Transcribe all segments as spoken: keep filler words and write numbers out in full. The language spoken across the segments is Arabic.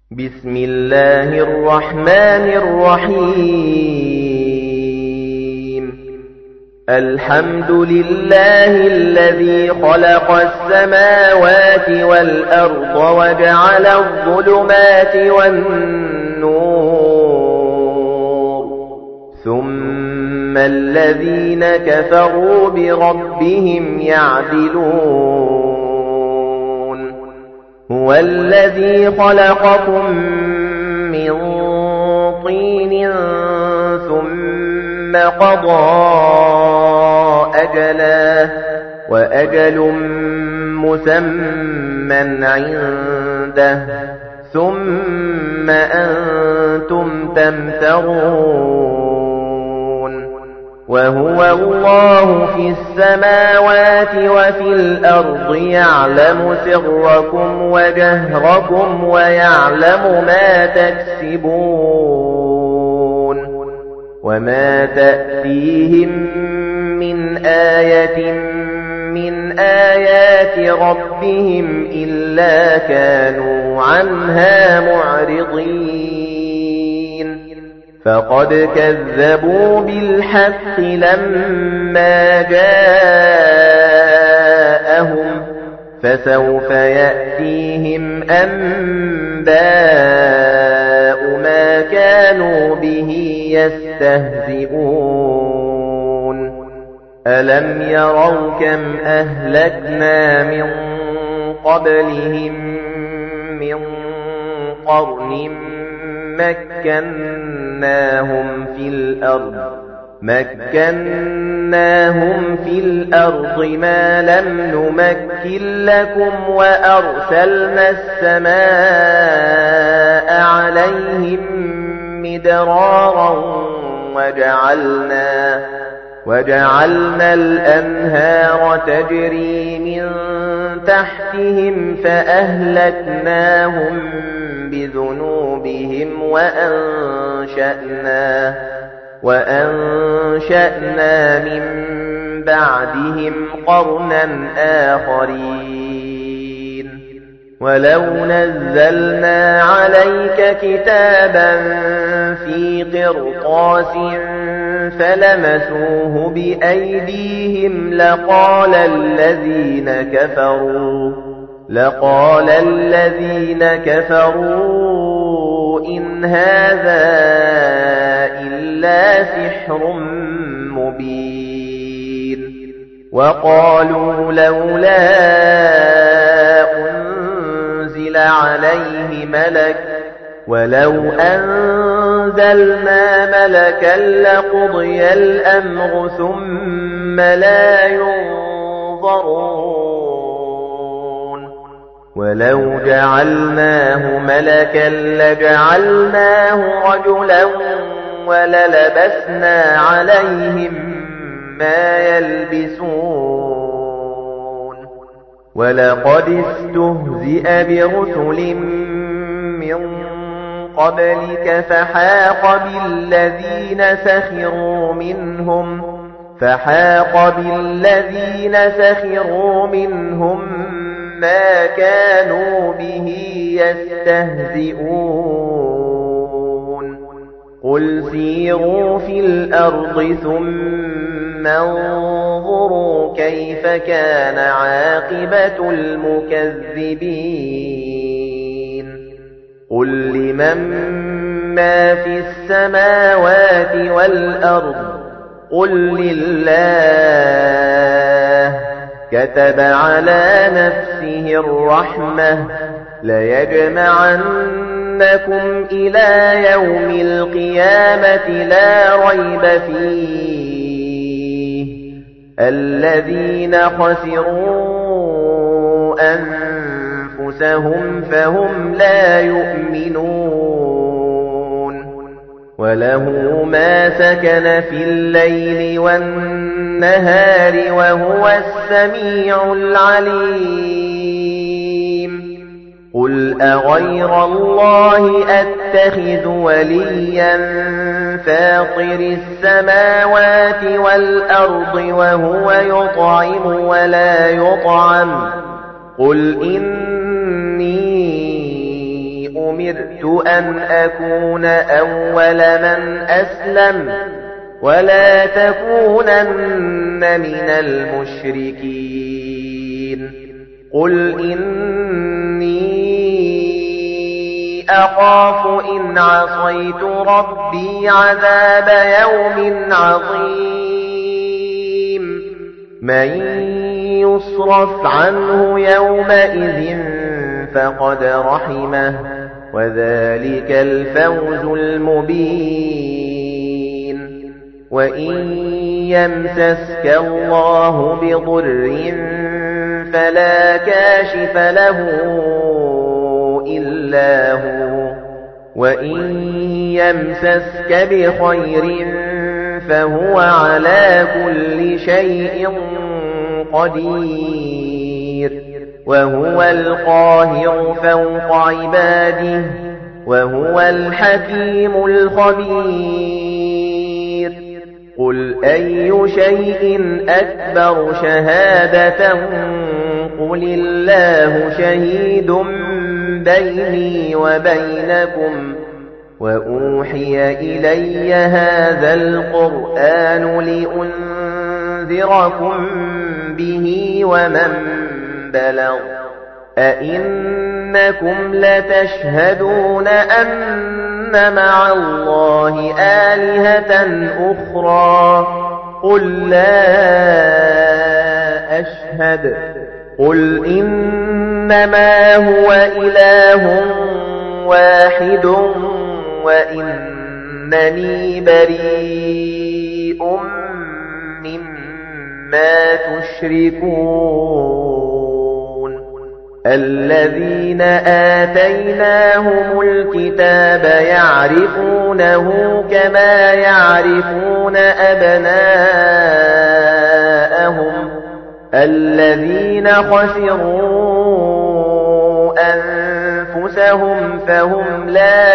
بسم الله الرحمن الرحيم الحمد لله الذي خلق السماوات والأرض وجعل الظلمات والنور ثم الذين كفروا بربهم يعدلون هو الذي خلقكم من طين ثم قضى أجلا وأجل مسمى عنده ثم أنتم تمترون وهو الله في السماوات وفي الأرض يعلم سركم وجهركم ويعلم ما تكسبون وما تأتيهم من آية من آيات ربهم إلا كانوا عنها معرضين فقد كذبوا بالحق لما جاءهم فسوف يأتيهم أنباء ما كانوا به يستهزئون ألم يروا كم أهلكنا من قبلهم من قرن مكناهم في الأرض مكناهم في الأرض ما لم نمكن لكم وأرسلنا السماء عليهم مدرارا وجعلنا وجعلنا الأنهار تجري من تحتهم فأهلكناهم بذنوبهم وأنشأنا وأنشأنا من بعدهم قرنا آخرين ولو نزلنا عليك كتابا في قرطاس فلمسوه بأيديهم لقال الذين كفروا لقال الذين كفروا إن هذا إلا سحر مبين وقالوا لولا أنزل عليه ملك ولو أنزلنا ملكا لقضي الأمر ثم لا ينظرون ولو جعلناه ملكا لجعلناه رجلا وللبسنا عليهم ما يلبسون ولقد استهزئ برسل من قبلك فحاق بالذين سخروا منهم فحاق بالذين سخروا منهم ما كانوا به يستهزئون قل سيروا في الأرض ثم انظروا كيف كان عاقبة المكذبين قل لمن ما في السماوات والأرض قل لله كتب على نفسه الرحمة ليجمعنكم إلى يوم القيامة لا ريب فيه الذين خسروا أنفسهم فهم لا يؤمنون وله ما سكن في الليل والنهار وهو السميع العليم قل أغير الله أتخذ وليا فاطر السماوات والأرض وهو يطعم ولا يطعم قل إني أمرت أن أكون أول من أسلم ولا تكونن من المشركين قل إني أخاف إن عصيت ربي عذاب يوم عظيم من يصرف عنه يومئذ فقد رحمه وذلك الفوز المبين وإن يمسسك الله بضر فلا كاشف له إلا هو وإن يمسسك بخير فهو على كل شيء قدير وهو القاهر فوق عباده وهو الحكيم الخبير قل أي شيء أكبر شهادة قل الله شهيد بيني وبينكم وأوحي إلي هذا القرآن لأنذركم به ومن بلغ أئنكم لتشهدون أن مع الله آلهة أخرى قل لا أشهد قل إنما هو إله واحد وإنني بريء مما تشركون الذين آتيناهم الكتاب يعرفونه كما يعرفون أبناءهم الذين خسروا أنفسهم فهم لا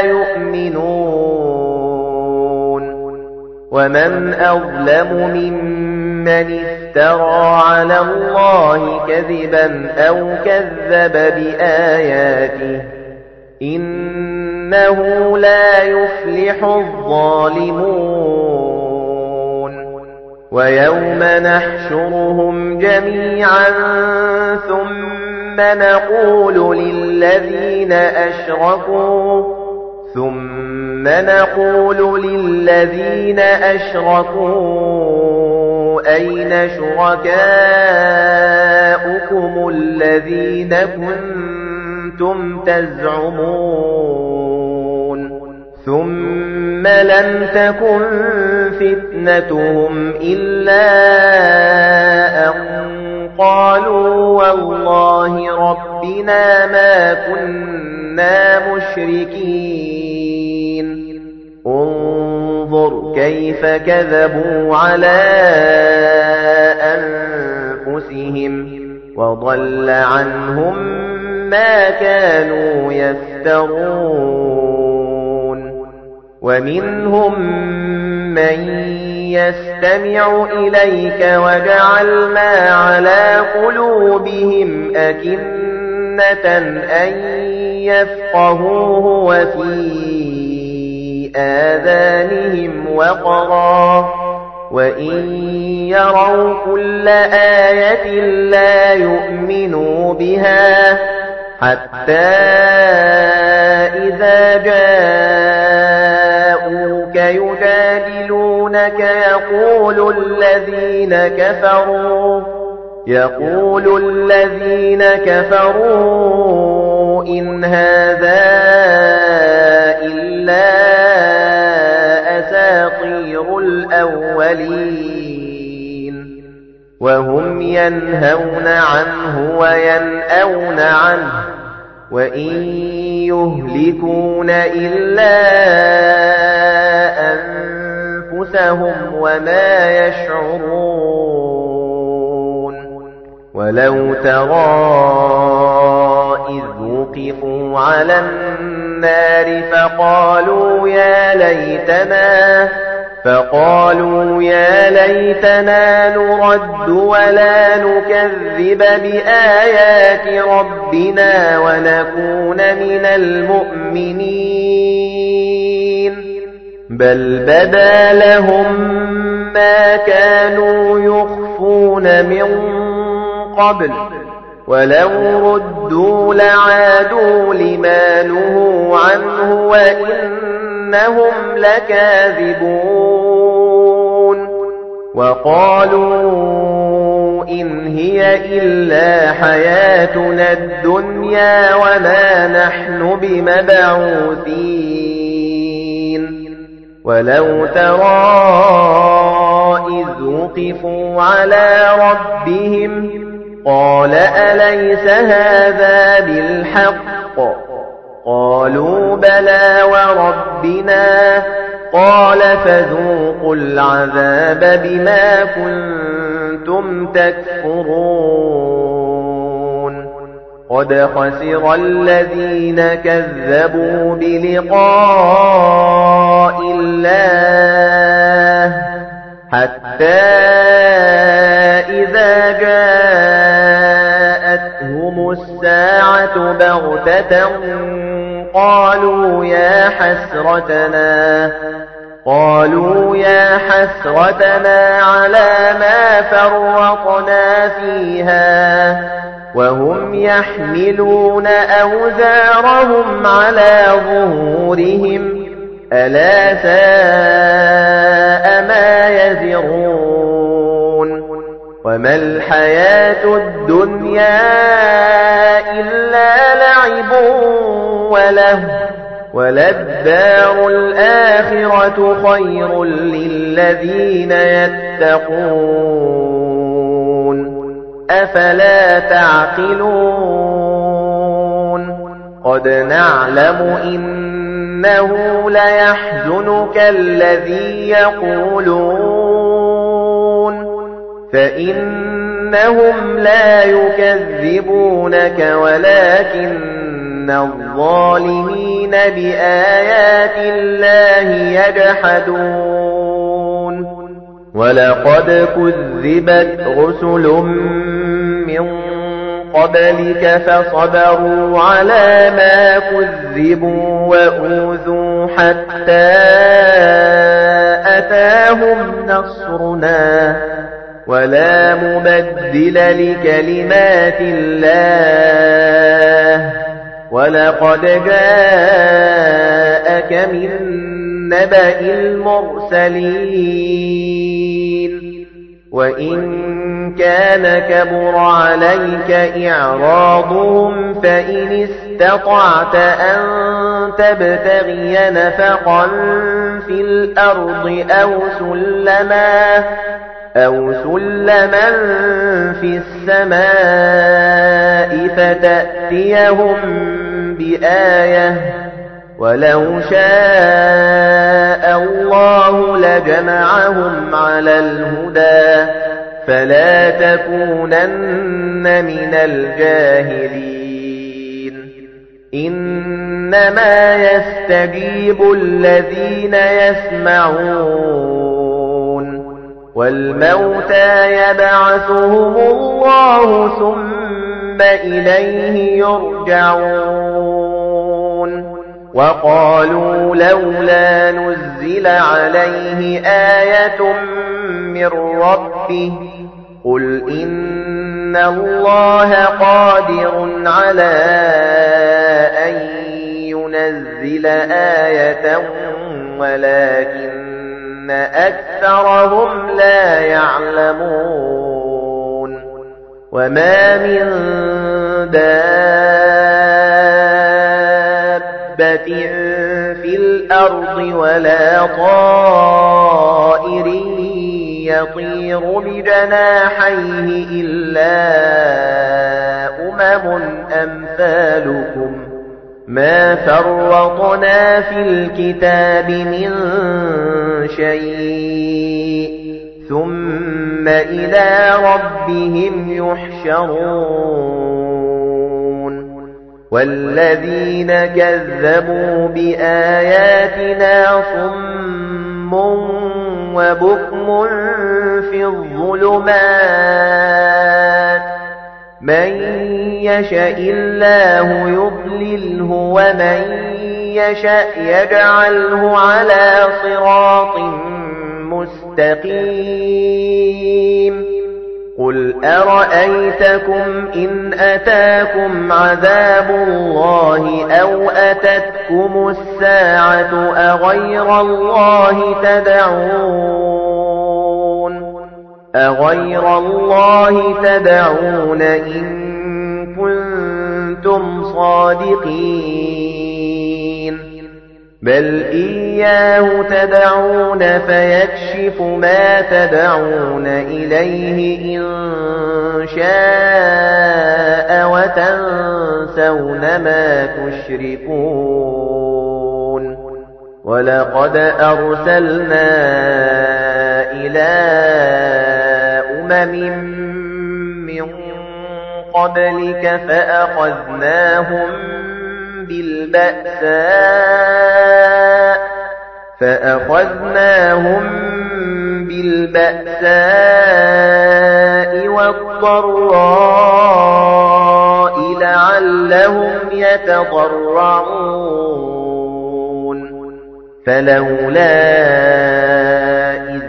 يؤمنون ومن أظلم ممن افترى على الله كذبا أو كذب بآياته إنه لا يفلح الظالمون ويوم نحشرهم جميعا ثم نقول للذين أشركوا ثم نقول للذين أشركوا أين شركاؤكم الذين كنتم تزعمون ثم لم تكن فتنتهم إلا أن قالوا والله ربنا ما كنا مشركين انظر كيف كذبوا على أنفسهم وضل عنهم ما كانوا يفترون ومنهم من يستمع إليك وجعلنا على قلوبهم أكنة أن يفقهوه وفي آذانهم وقرا وإن يروا كل آية لا يؤمنوا بها حتى إذا جاءوك يجادلونك يقول الذين كفروا يقول الذين كفروا إن هذا إلا أساطير الأولين وهم ينهون عنه وينأون عنه وإن يهلكون إلا أنفسهم وما يشعرون ولو ترى إذ وقفوا على النار فقالوا يا ليتنا فقالوا يا ليتنا نرد ولا نكذب بآيات ربنا ونكون من المؤمنين بل بدا لهم ما كانوا يخفون من قبل ولو ردوا لعادوا لما نهوا عنه وإنهم لكاذبون وقالوا إن هي إلا حياتنا الدنيا وما نحن بمبعوثين ولو ترى إذ وقفوا على ربهم قال أليس هذا بالحق قالوا بلى وربنا قال فذوقوا العذاب بما كنتم تكفرون قد خسر الذين كذبوا بلقاء الله حتى إذا جاءتهم الساعة بغتة قالوا يا حسرتنا قالوا يا حسرتنا على ما فرطنا فيها وهم يحملون أوزارهم على ظهورهم ألا ساء ما يزرون وما الحياة الدنيا إلا لعب وله وللدار الآخرة خير للذين يتقون أفلا تعقلون قد نعلم إنه ليحزنك الذي يقولون فإنهم لا يكذبونك ولكن الظالمين بآيات الله يجحدون ولقد كذبت رسل من قبلك فصبروا على ما كذبوا وأوذوا حتى أتاهم نصرنا ولا مبدل لكلمات الله ولقد جاءك من نبأ المرسلين وإن كان كبر عليك إعراضهم فإن استطعت أن تبتغي نفقا في الأرض أو سلما أو سلما في السماء فتأتيهم بآية ولو شاء الله لجمعهم على الهدى فلا تكونن من الجاهلين إنما يستجيب الذين يسمعون والموتى يبعثهم الله ثم إليه يرجعون وقالوا لولا نزل عليه آية من ربه قل إن الله قادر على أن ينزل آية ولكن أكثرهم لا يعلمون وما من دابة في الأرض ولا طائر يطير بجناحيه إلا أمم أمثالكم ما فرطنا في الكتاب من شيء ثم إلى ربهم يحشرون والذين كذبوا بآياتنا صم وبكم في الظلمات من يشاء الله يضلله ومن يشاء يجعله على صراط مستقيم قل أرأيتكم إن أتاكم عذاب الله أو أتتكم الساعة أغير الله تدعون أغير الله تدعون إن كنتم صادقين بل إياه تدعون فيكشف ما تدعون إليه إن شاء وتنسون ما تشركون ولقد أرسلنا إلى أمم من قبلك فأخذناهم بالبأساء فأخذناهم بالبأساء والضراء لعلهم يتضرعون فلولا إذ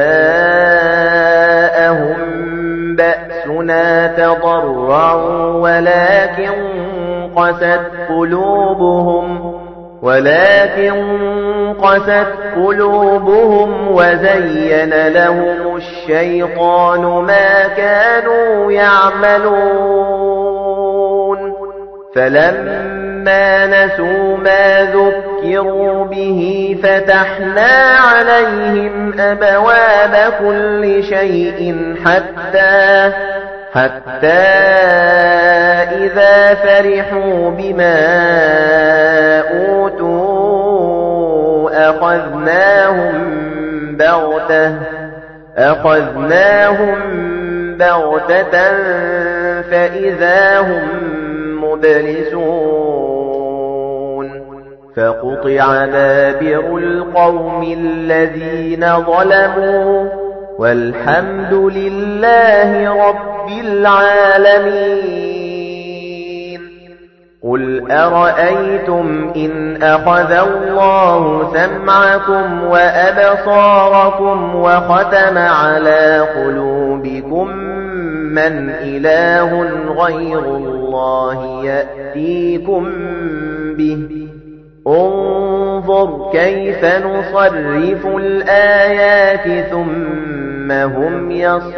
جاءهم بأسنا تضرعوا ولكن قست قلوبهم ولكن قست قلوبهم وزين لهم الشيطان ما كانوا يعملون فلما نسوا ما ذكروا به فتحنا عليهم أبواب كل شيء حتى حتى إذا فرحوا بما أوتوا أخذناهم بغتة أخذناهم بغتة فإذا هم مبلسون فقطع دابر القوم الذين ظلموا والحمد لله رب العالمين قل أرأيتم إن أخذ الله سمعكم وأبصاركم وختم على قلوبكم من إله غير الله يأتيكم به انظر كيف نصرف الآيات ثم هم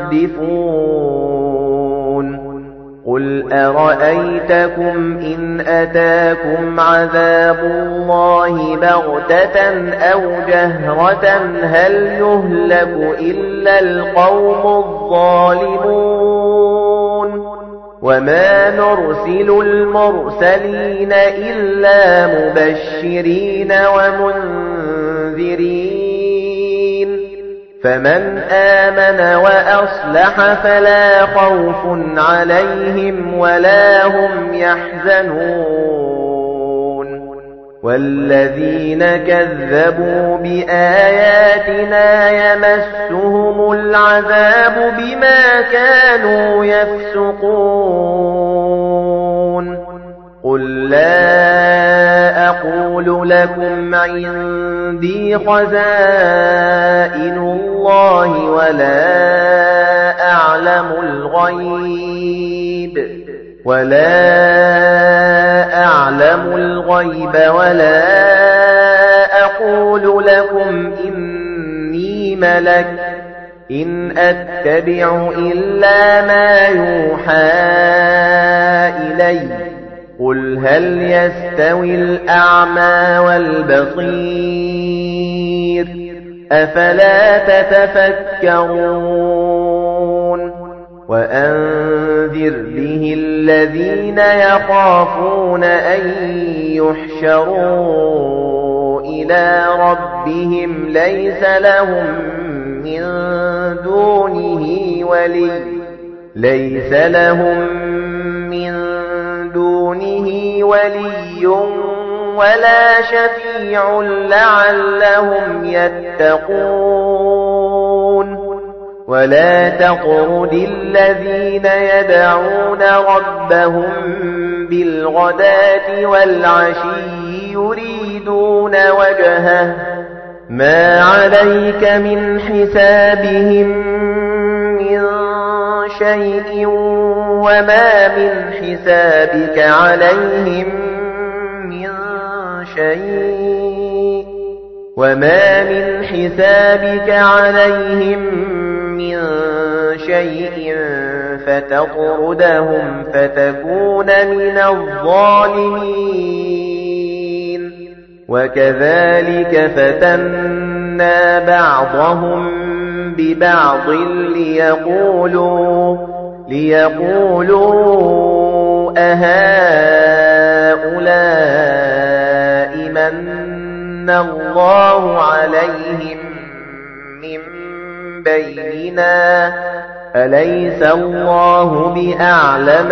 يصدفون قل أرأيتكم إن أتاكم عذاب الله بغتة أو جهرة هل يهلك إلا القوم الظالمون وما نرسل المرسلين إلا مبشرين ومنذرين فمن آمن وأصلح فلا خوف عليهم ولا هم يحزنون والذين كذبوا بآياتنا يمسهم العذاب بما كانوا يفسقون قل لا أقول لكم عندي خزائن الله ولا أعلم الغيب ولا أعلم الغيب ولا أقول لكم إني ملك إن أتبع إلا ما يوحى إلي قل هل يستوي الأعمى والبصير أفلا تتفكرون وأنذر به الذين يخافون أن يحشروا إلى ربهم ليس لهم من دونه ولي ليس لهم من دونه ولي ولا شفيع لعلهم يتقون ولا تطرد الذين يدعون ربهم بالغداة والعشي يريدون وجهه ما عليك من حسابهم من شيء وما من حسابك عليهم من شيء وما من حسابك عليهم من شيء فتطردهم فتكون من الظالمين وكذلك فتنا بعضهم ببعض ليقولوا ليقولوا أهؤلاء من الله عليهم من بيننا أليس الله بأعلم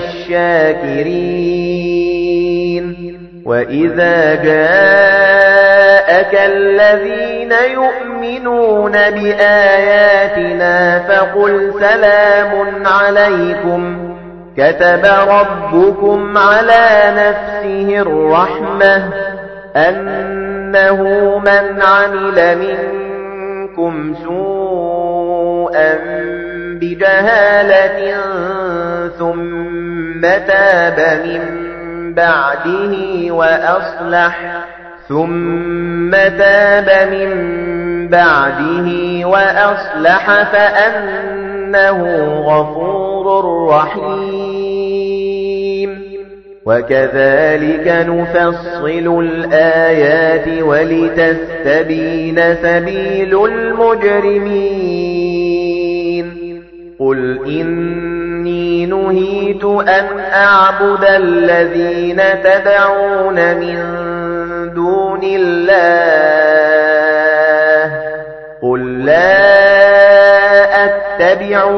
بالشاكرين وإذا جاءك الذين يؤمنون بآياتنا فقل سلام عليكم كتب ربكم على نفسه الرحمة أنه من عمل منكم سوءا بجهالة ثم تاب من بعده وأصلح ثم تاب من بعده وأصلح فأنه غفور رحيم وكذلك نفصل الآيات ولتستبين سبيل المجرمين قل إني نهيت أن أعبد الذين تدعون من دون الله قل لا أتبع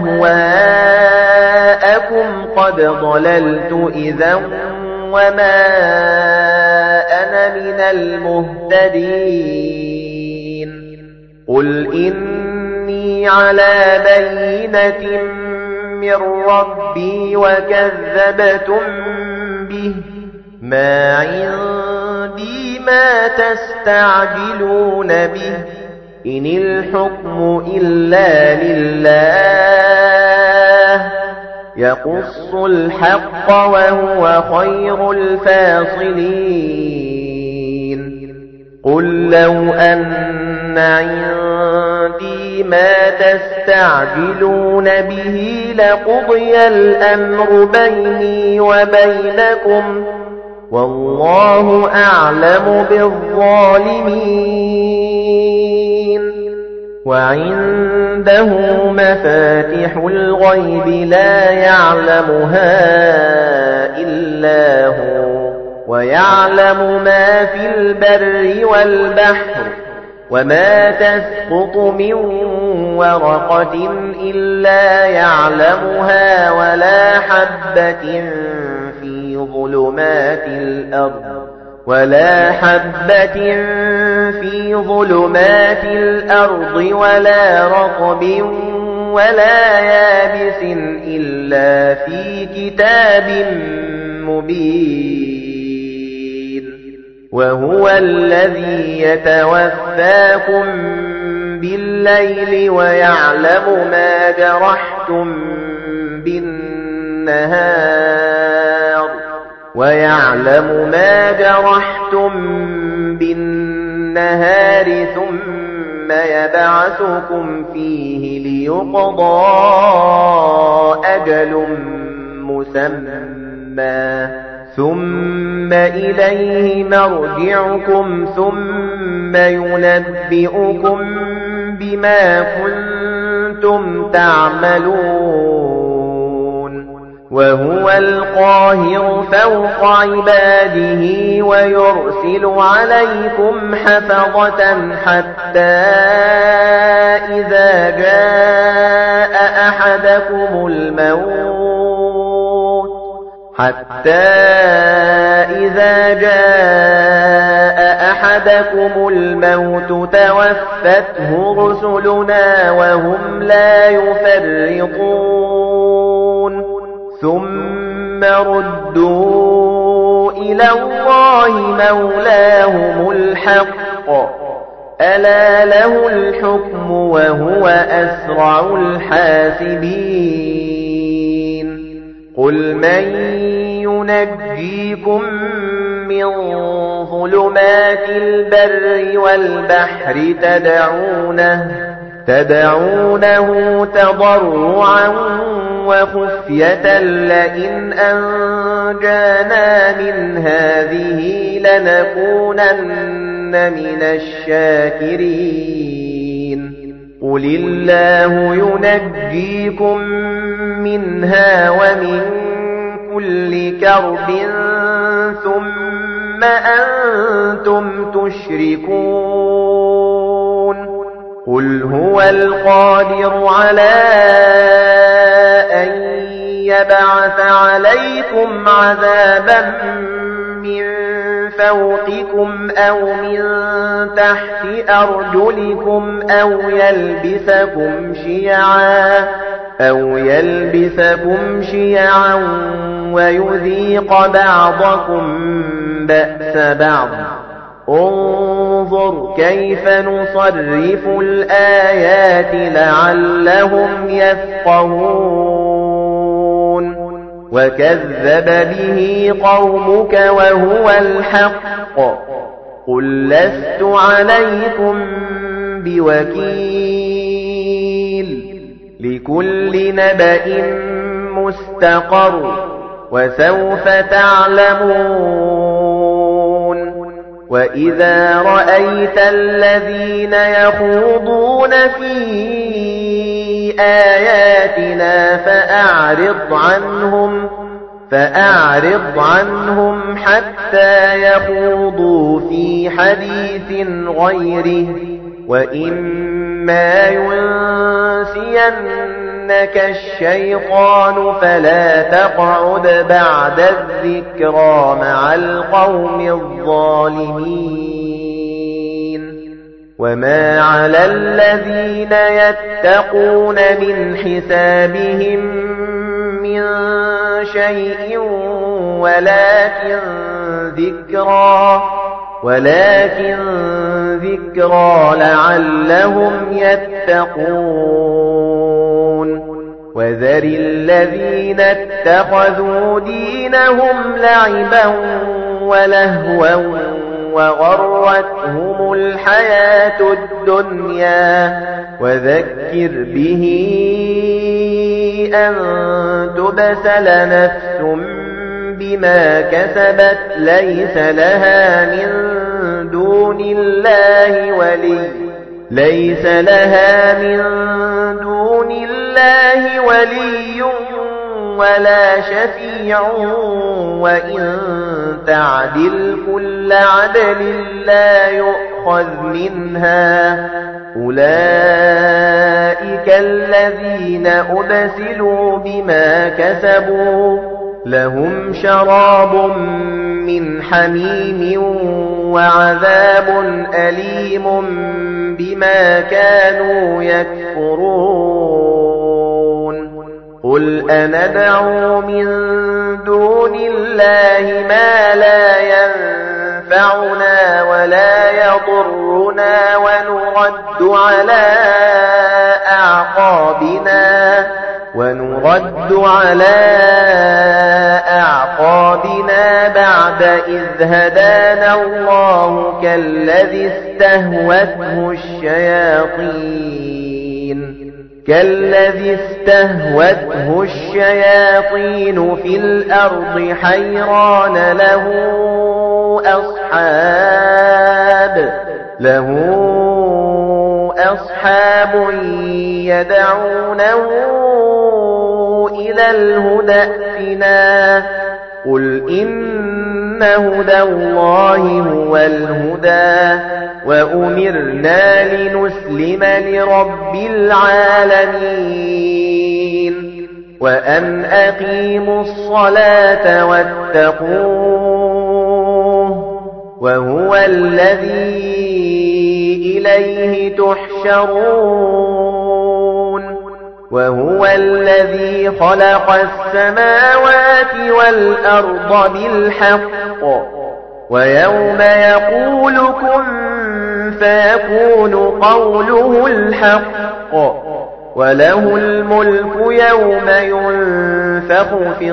أهواءكم قد ضللت إذا وما أنا من المهتدين قل إني على بينة من ربي وكذبتم به ما عندي ما تستعجلون به إن الحكم إلا لله يقص الحق وهو خير الفاصلين قل لو أن عندي ما تستعجلون به لقضي الأمر بيني وبينكم والله أعلم بالظالمين وعنده مفاتح الغيب لا يعلمها إلا هو ويعلم ما في البر والبحر وما تسقط من ورقة إلا يعلمها ولا حبة في ظلمات الأرض ولا حبة في ظلمات الأرض ولا رطب ولا يابس إلا في كتاب مبين وهو الذي يتوفاكم بالليل ويعلم ما جرحتم بالنهار ويعلم ما جرحتم بالنهار ثم يبعثكم فيه ليقضى أجل مسمى ثم إليه مرجعكم ثم ينبئكم بما كنتم تعملون وهو القاهر فوق عباده ويرسل عليكم حفظة حتى إذا جاء أحدكم الموت حتى إذا جاء أحدكم الموت توفته رسلنا وهم لا يفرطون ثم ردوا إلى الله مولاهم الحق ألا له الحكم وهو أسرع الحاسبين قل من ينجيكم من ظلمات البر والبحر تدعونه تدعونه تضرعا وخفية لئن أنجانا من هذه لنكونن من الشاكرين قل الله ينجيكم منها ومن كل كرب ثم أنتم تشركون قل هو القادر على أن يبعث عليكم عذابا من فوقكم أو من تحت أرجلكم أو يلبسكم شيعا أو يلبسكم شيعا ويذيق بعضكم بأس بعض انظر كيف نصرف الآيات لعلهم يفقهون وكذب به قومك وهو الحق قل لست عليكم بوكيل لكل نبأ مستقر وسوف تعلمون وإذا رأيت الذين يخوضون في آياتنا فأعرض عنهم فأعرض عنهم حتى يخوضوا في حديث غيره وإما ينسينك الشيطان فلا تقعد بعد الذكرى مع القوم الظالمين وما على الذين يتقون من حسابهم من شيء ولكن ذكرى ولكن ذكرى لعلهم يتقون وذر الذين اتخذوا دينهم لعبا ولهوا وغرتهم الحياة الدنيا وذكر به أن تبسل نفس بما كسبت ليس لها من دون الله ولي ليس لها من دون الله ولي ولا شفيع وإن تعدل كل عدل لا يؤخذ منها أولئك الذين أبسلوا بما كسبوا لهم شراب من حميم وعذاب أليم بما كانوا يكفرون قل أندعو من دون الله ما لا ينفعنا ولا يضرنا ونرد على أعقابنا ونرد على أعقابنا بعد إذ هدانا الله كالذي استهوته الشياطين كالذي استهوته الشياطين في الأرض حيران له أصحاب له أصحاب يدعونه إلى الهدى ائتنا قل إن هدى الله هو الهدى وأمرنا لنسلم لرب العالمين وأن أقيموا الصلاة واتقوه وهو الذي إليه تحشرون وهو الذي خلق السماوات والأرض بالحق ويوم يقول كن فيكون قوله الحق وله الملك يوم ينفخ في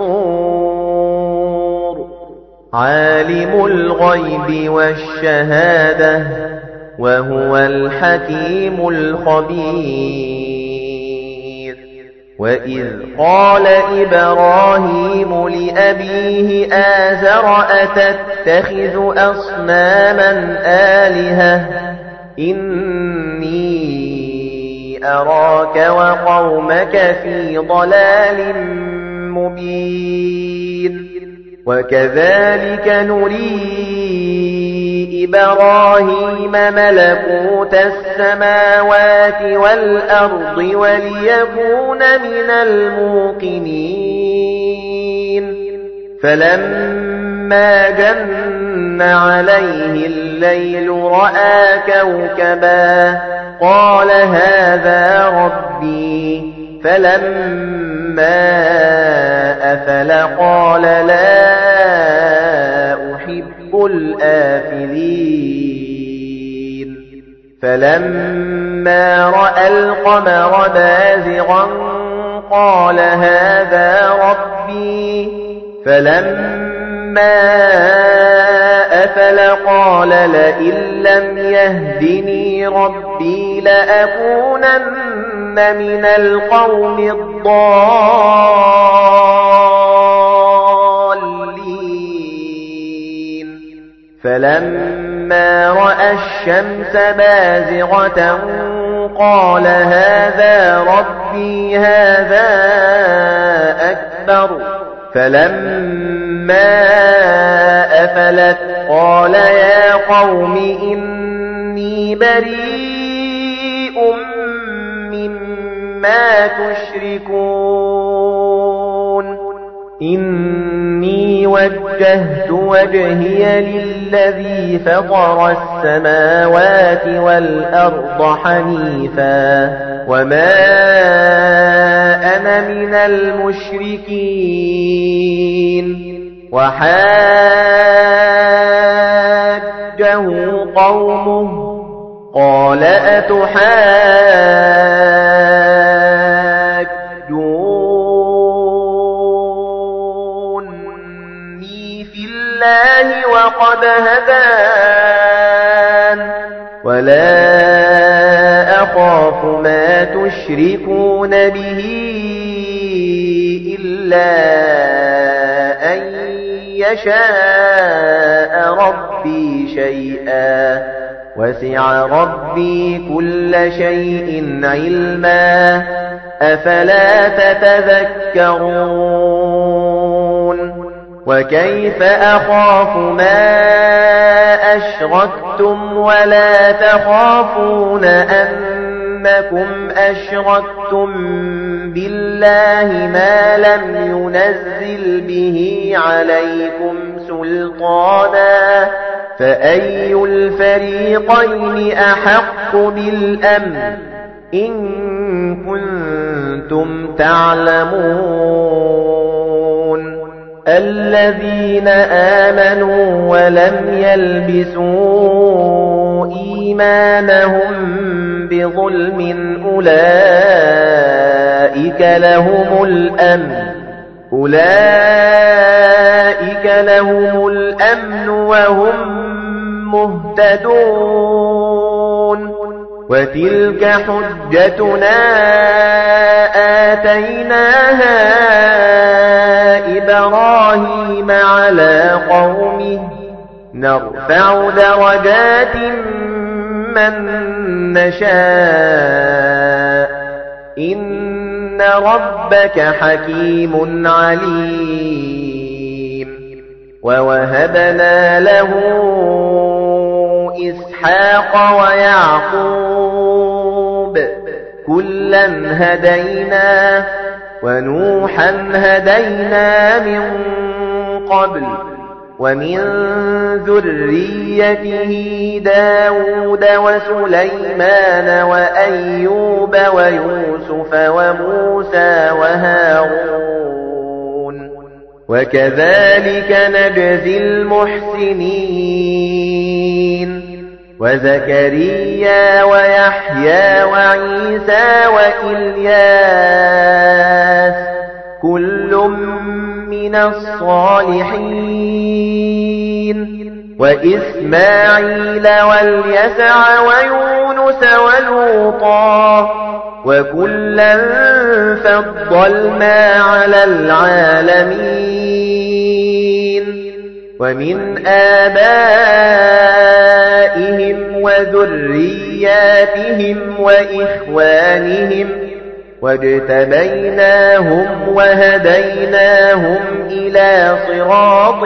الصور عالم الغيب والشهادة وهو الحكيم الخبير وإذ قال إبراهيم لأبيه آزر أتتخذ أصناما آلهة إني أراك وقومك في ضلال مبين وكذلك نري إبراهيم ملكوت السماوات والأرض وليكون من الموقنين فلما جن عليه الليل رأى كوكبا قال هذا ربي فلما أفل قال لا أحب الآفلين فلما رأى القمر بازغا قال هذا ربي فلما أفل قال لئن لم يهدني ربي لأكونن من القوم الضالين فلما رأى الشمس بازغة قال هذا ربي هذا أكبر فلما أفلت قال يا قوم إني بريء مما تشركون إني وجهت وجهي للذي فطر السماوات والأرض حنيفا وما أنا من المشركين وحاجه قومه قال أتحاجوني في الله وقد هدان ولا أخاف ما تشركون به إلا أن يشاء ربي شيئا وسع ربي كل شيء علما أفلا تتذكرون وكيف أخاف ما أشركتم ولا تخافون أنكم أشركتم بالله ما لم ينزل به عليكم سلطانا فأي الفريقين أحق بالأمن إن كنتم تعلمون الذين آمنوا ولم يلبسوا إيمانهم بظلم أولئك لهم الأمن أولئك لهم الأمن وهم مهتدون وتلك حجتنا آتيناها إبراهيم على قومه نرفع درجات من نشاء إن ربك حكيم عليم ووهبنا له إسحاق ويعقوب كلا هدينا ونوحا هدينا من قبل ومن ذريته داود وسليمان وأيوب ويوسف وموسى وهارون وكذلك نجزي المحسنين وزكريا ويحيى وعيسى وإلياس كل من الصالحين وإسماعيل واليسع ويونس ولوطا وكلا فضلنا على العالمين ومن آبائهم وذرياتهم وإخوانهم واجتبيناهم وهديناهم إلى صراط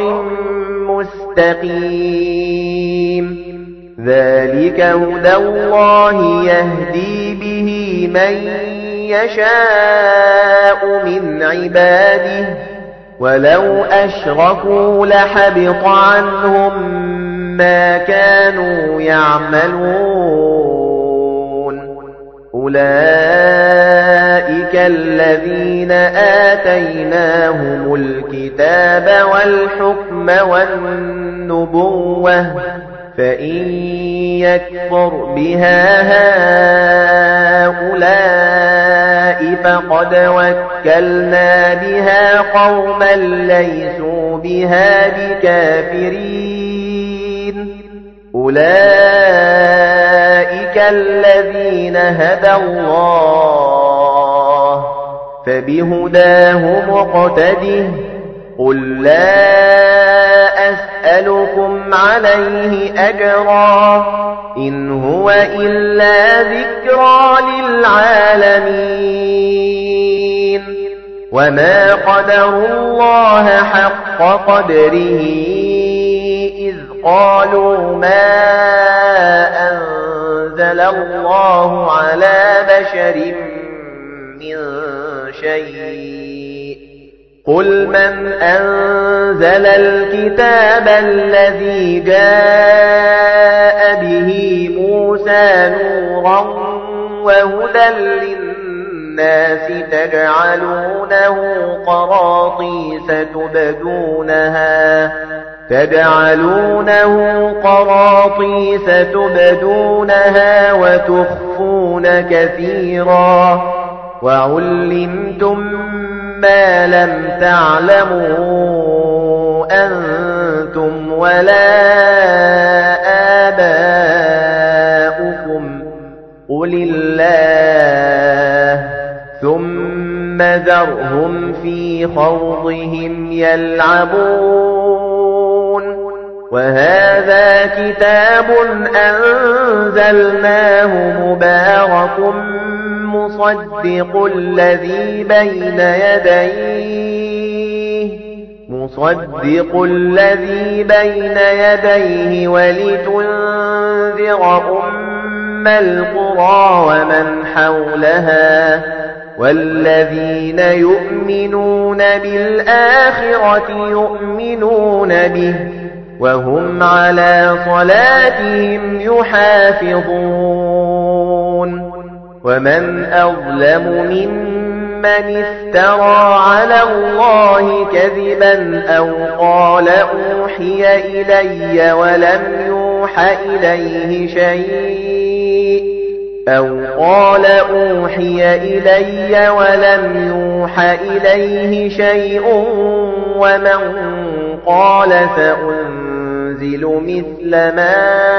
مستقيم ذلك هدى الله يهدي به من يشاء من عباده ولو أشركوا لحبط عنهم ما كانوا يعملون أولئك الذين آتيناهم الكتاب والحكم والنبوة فإن يكفر بها هؤلاء فقد وكلنا بها قوما ليسوا بها بكافرين أولئك الذين هدى الله فبهداه مقتده قل لا أسألكم عليه أجرا إن هو إلا ذكرى للعالمين وما قدروا الله حق قدره إذ قالوا ما أنزل الله على بشر من شيء قل من أنزل الكتاب الذي جاء به موسى نورا وهدى للناس تجعلونه قراطيس تبدونها تجعلونه قراطيس تبدونها وتخفون كثيرا وعلمتم ما لم تعلموا أنتم ولا آباؤكم قل الله ثم ذرهم في خوضهم يلعبون وهذا كتاب أنزلناه مبارك مصدق الذي بين يديه مصدق الذي بين يديه ولتنذر أم القرى ومن حولها والذين يؤمنون بالآخرة يؤمنون به وهم على صلاتهم يحافظون ومن أظلم ممن افترى على الله كذبا أو قال أوحي إلي ولم يوحى إليه شيء أو قال أوحي إلي ولم يوحى إليه شيء ومن قال سأنزل مثل ما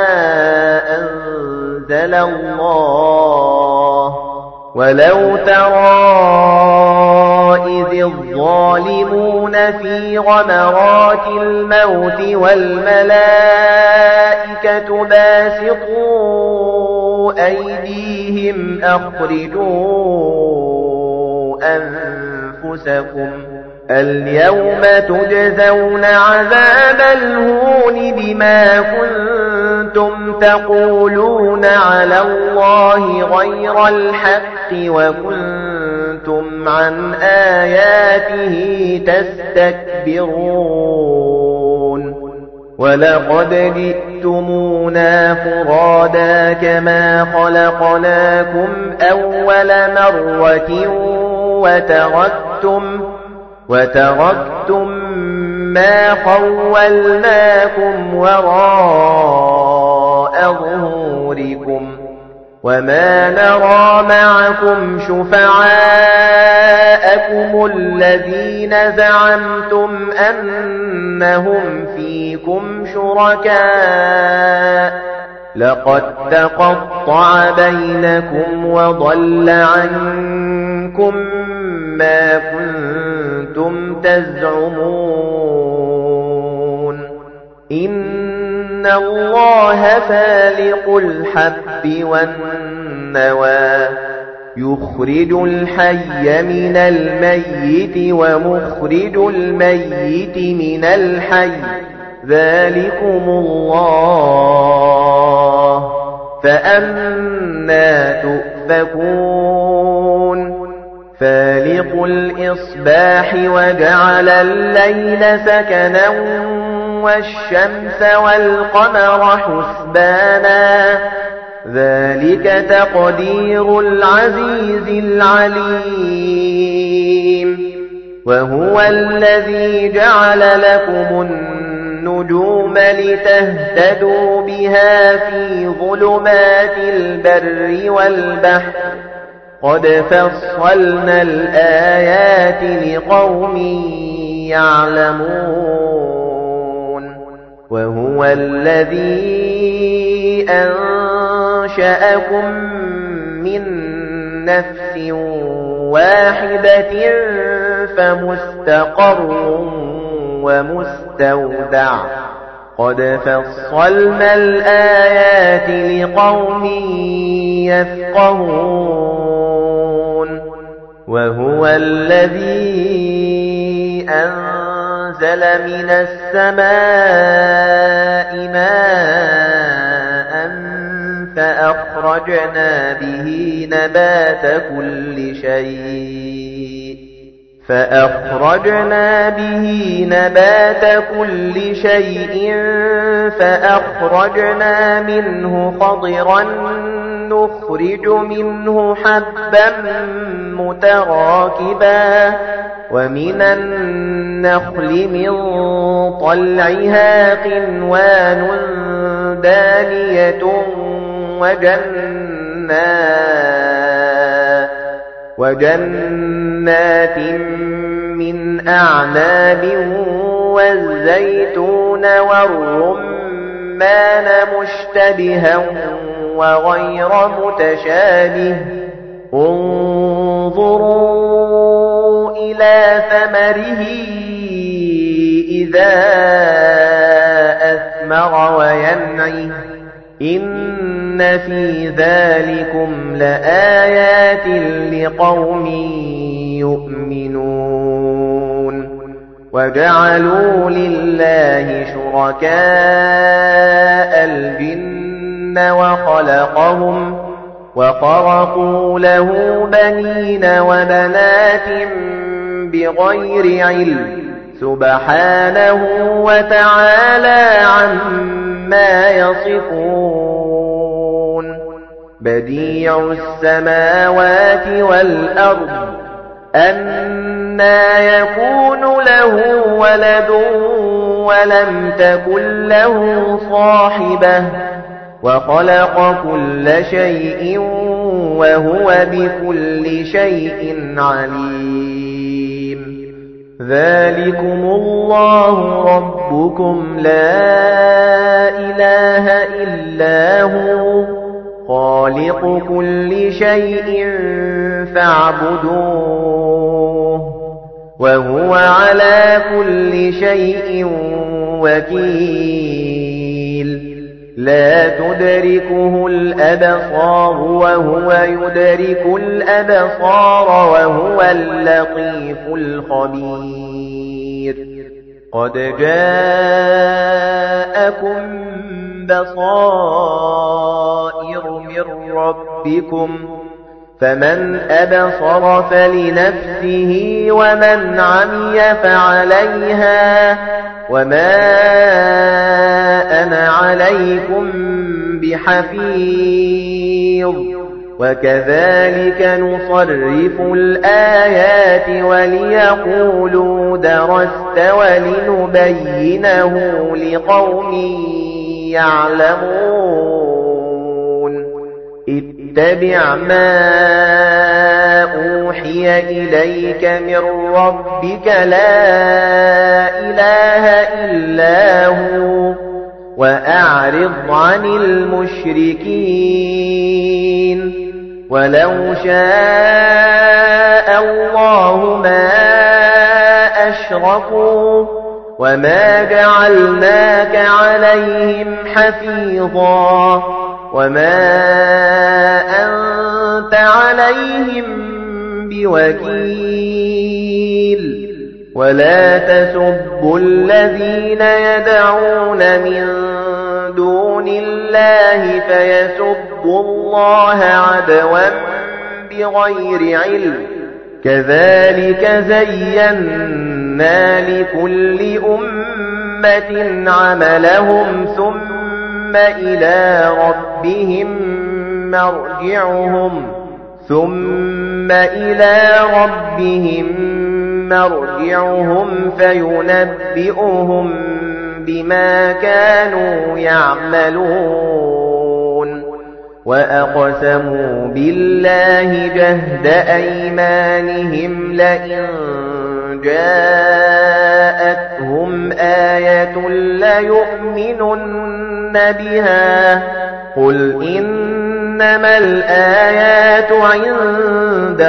أنزل الله ولو ترى إذ الظالمون في غمرات الموت والملائكة باسطوا أيديهم أخرجوا أنفسكم اليوم تجزون عذاب الهون بما كنتم تقولون على الله غير الحق وكنتم أنتم عن آياته تستكبرون ولقد جئتمونا فرادا كما خلقناكم أول مرة وتركتم وتركتم ما خولناكم وراء ظهوركم وما نرى معكم شفعاءكم الذين زعمتم أنهم فيكم شركاء لقد تقطع بينكم وضل عنكم ما كنتم تزعمون إن الله فالق الحب والنوى يخرج الحي من الميت ومخرج الميت من الحي ذلكم الله فأنى تؤفكون فالق الإصباح وجعل الليل سكنا والشمس والقمر حسبانا ذلك تقدير العزيز العليم وهو الذي جعل لكم النجوم لتهتدوا بها في ظلمات البر والبحر قد فصلنا الآيات لقوم يعلمون وهو الذي أنشأكم من نفس واحدة فمستقر ومستودع قد فصلنا الآيات لقوم يفقهون وهو الذي أنزل من السماء ماء فأخرجنا به نبات كل شيء فأخرجنا به نبات كل شيء فأخرجنا منه خضرا نخرج منه حبا متراكبا ومن النخل من طلعها قنوان دانية وجنات وجنات من أعناب والزيتون والرمان مشتبها وغير متشابه انظروا إلى ثمره إذا أثمر وينعه إن في ذلكم لآيات لقوم يؤمنون وجعلوا لله شركاء الجن وخلقهم وخرقوا له بنين وبنات بغير علم سبحانه وتعالى عما يصفون بديع السماوات والأرض أنى يكون له ولد ولم تكن له صاحبة وخلق كل شيء وهو بكل شيء عليم ذلكم الله ربكم لا إله إلا هو خالق كل شيء فاعبدوه وهو على كل شيء وكيل لا تدركه الأبصار وهو يدرك الأبصار وهو اللطيف الخبير قد جاءكم بصائر من ربكم فمن أبصر فلنفسه ومن عمي فعليها وما أنا عليكم بحفيظ وكذلك نصرف الآيات وليقولوا درست ولنبينه لقوم يعلمون اتبع ما أوحي إليك من ربك لا إله إلا هو وأعرض عن المشركين ولو شاء الله ما أشركوا وما جعلناك عليهم حفيظا وما أنت عليهم بوكيل ولا تسبوا الذين يدعون من دون الله فيسبوا الله عدوا بغير علم كذلك زينا لكل أمة عملهم ثم إلى ربهم مرجعهم ثم إلى ربهم مرجعهم فينبئهم بما كانوا يعملون وأقسموا بالله جهد أيمانهم لئن جاءتهم آية ليؤمنن بها قل إنما الآيات عند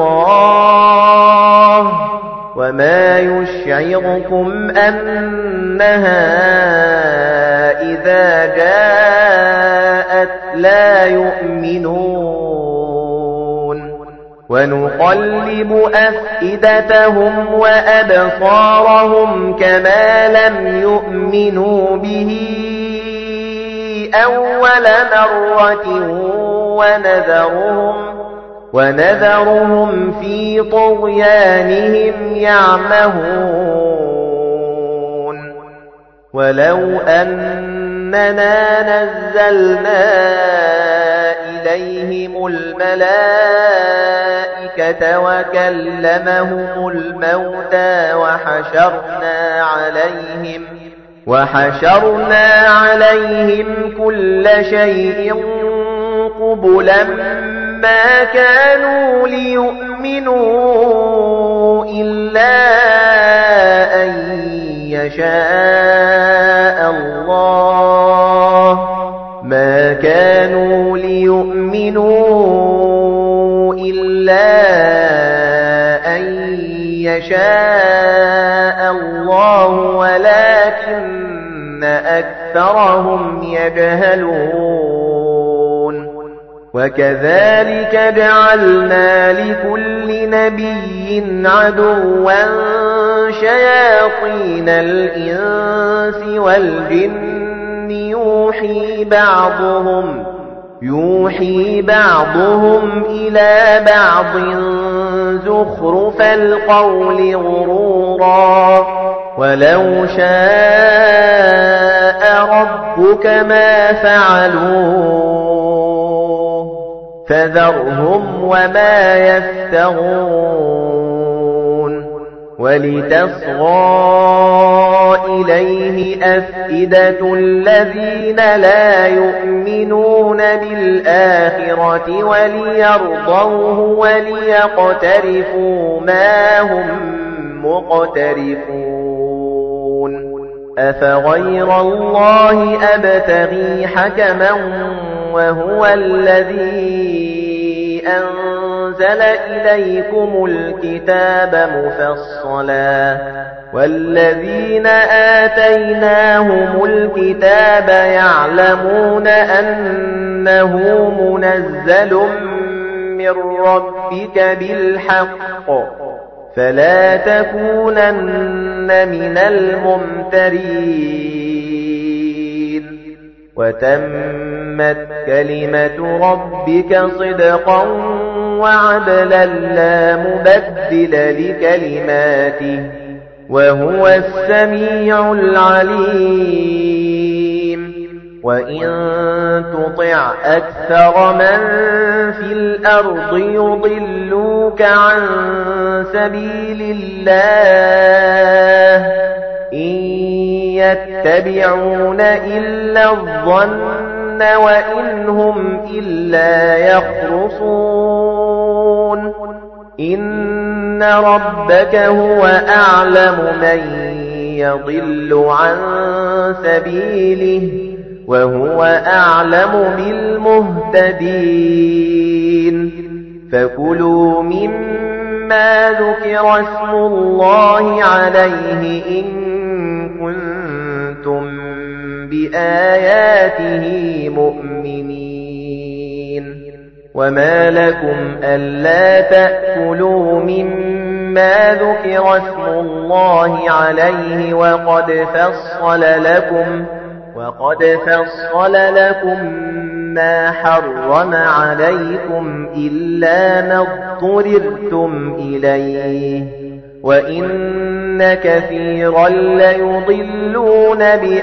الله وما يشعركم أنها إذا جاءت لا يؤمنون ونقلب أفئدتهم وأبصارهم كما لم يؤمنوا به أول مرة ونذرهم ونذرهم في طغيانهم يعمهون ولو أننا نزلنا إليهم الملائكة وكلمهم الموتى وحشرنا عليهم وحشرنا عليهم كل شيء قبلا ما كانوا ليؤمنوا إلا أن يشاء الله ما كانوا ليؤمنوا إلا أن يشاء الله ولكن أكثرهم يجهلون وكذلك جعلنا لكل نبي عدوا شياطين الإنس والجن يوحي بعضهم يوحي بعضهم إلى بعض زخرف القول غرورا ولو شاء ربك ما فعلوه فذرهم وما يفترون ولتصغى إليه أفئدة الذين لا يؤمنون بالآخرة وليرضوه وليقترفوا ما هم مقترفون أفغير الله أبتغي حكما وهو الذي أنزل إليكم الكتاب مفصلا والذين آتيناهم الكتاب يعلمون أنه منزل من ربك بالحق فلا تكونن من الممترين وتمت كلمة ربك صدقا وعدلا لا مبدل لكلماته وهو السميع العليم وإن تطع أكثر من في الأرض يضلوك عن سبيل الله إن يتبعون إلا الظن وإن هم إلا يخرصون إن ربك هو أعلم من يضل عن سبيله وهو أعلم بالمهتدين فكلوا مما ذكر اسم الله عليه إن كنتم بآياته مؤمنين وما لكم ألا تأكلوا مما ذكر اسم الله عليه وقد فصل لكم وقد فصل لكم ما حرم عليكم إلا ما اضطررتم إليه وإن كثيرا ليضلون